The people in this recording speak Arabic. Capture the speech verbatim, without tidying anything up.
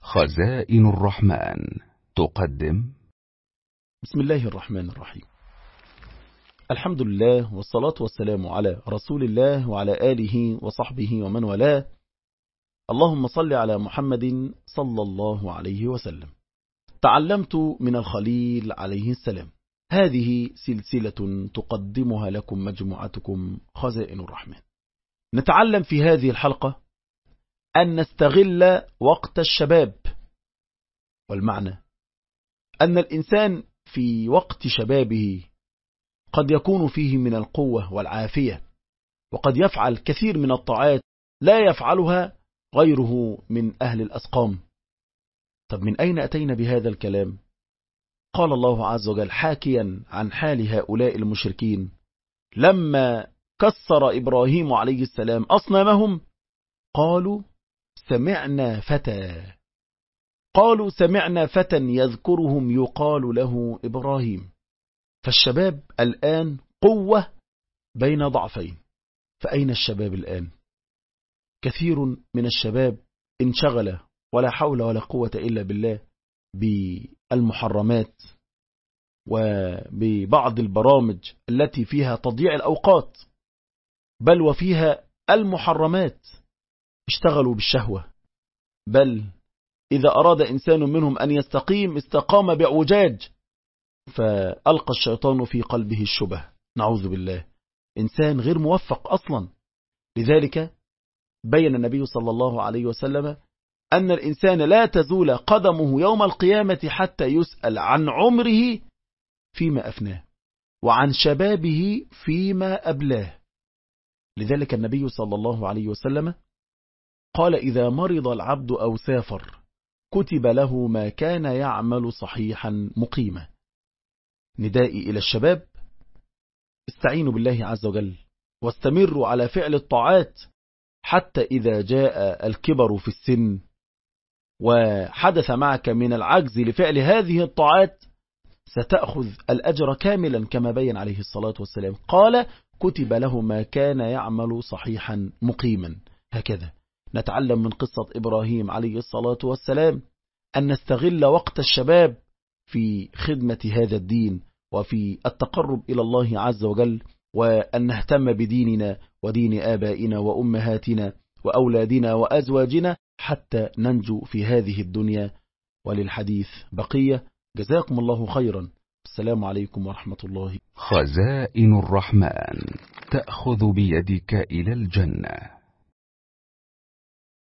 خزائن الرحمن تقدم. بسم الله الرحمن الرحيم. الحمد لله والصلاة والسلام على رسول الله وعلى آله وصحبه ومن والاه. اللهم صل على محمد صلى الله عليه وسلم. تعلمت من الخليل عليه السلام. هذه سلسلة تقدمها لكم مجموعتكم خزائن الرحمن. نتعلم في هذه الحلقة أن نستغل وقت الشباب، والمعنى أن الإنسان في وقت شبابه قد يكون فيه من القوة والعافية، وقد يفعل كثير من الطاعات لا يفعلها غيره من أهل الأسقام. طب من أين أتينا بهذا الكلام؟ قال الله عز وجل حاكيا عن حال هؤلاء المشركين لما كسر إبراهيم عليه السلام أصنامهم، قالوا سمعنا فتى قالوا سمعنا فتى يذكرهم يقال له إبراهيم. فالشباب الآن قوة بين ضعفين. فأين الشباب الآن؟ كثير من الشباب انشغل ولا حول ولا قوة إلا بالله بالمحرمات وببعض البرامج التي فيها تضييع الأوقات، بل وفيها المحرمات. اشتغلوا بالشهوة، بل إذا أراد إنسان منهم أن يستقيم استقام بعوجاج، فألقى الشيطان في قلبه الشبه، نعوذ بالله. إنسان غير موفق أصلا. لذلك بين النبي صلى الله عليه وسلم أن الإنسان لا تزول قدمه يوم القيامة حتى يسأل عن عمره فيما أفناه وعن شبابه فيما أبلاه. لذلك النبي صلى الله عليه وسلم قال إذا مرض العبد أو سافر كتب له ما كان يعمل صحيحا مقيما. ندائي إلى الشباب: استعينوا بالله عز وجل واستمروا على فعل الطاعات، حتى إذا جاء الكبر في السن وحدث معك من العجز لفعل هذه الطاعات ستأخذ الأجر كاملا كما بين عليه الصلاة والسلام. قال كتب له ما كان يعمل صحيحا مقيما. هكذا نتعلم من قصة إبراهيم عليه الصلاة والسلام أن نستغل وقت الشباب في خدمة هذا الدين وفي التقرب إلى الله عز وجل، وأن نهتم بديننا ودين آبائنا وأمهاتنا وأولادنا وأزواجنا حتى ننجو في هذه الدنيا. وللحديث بقية. جزاكم الله خيرا. السلام عليكم ورحمة الله. خزائن الرحمن تأخذ بيدك إلى الجنة.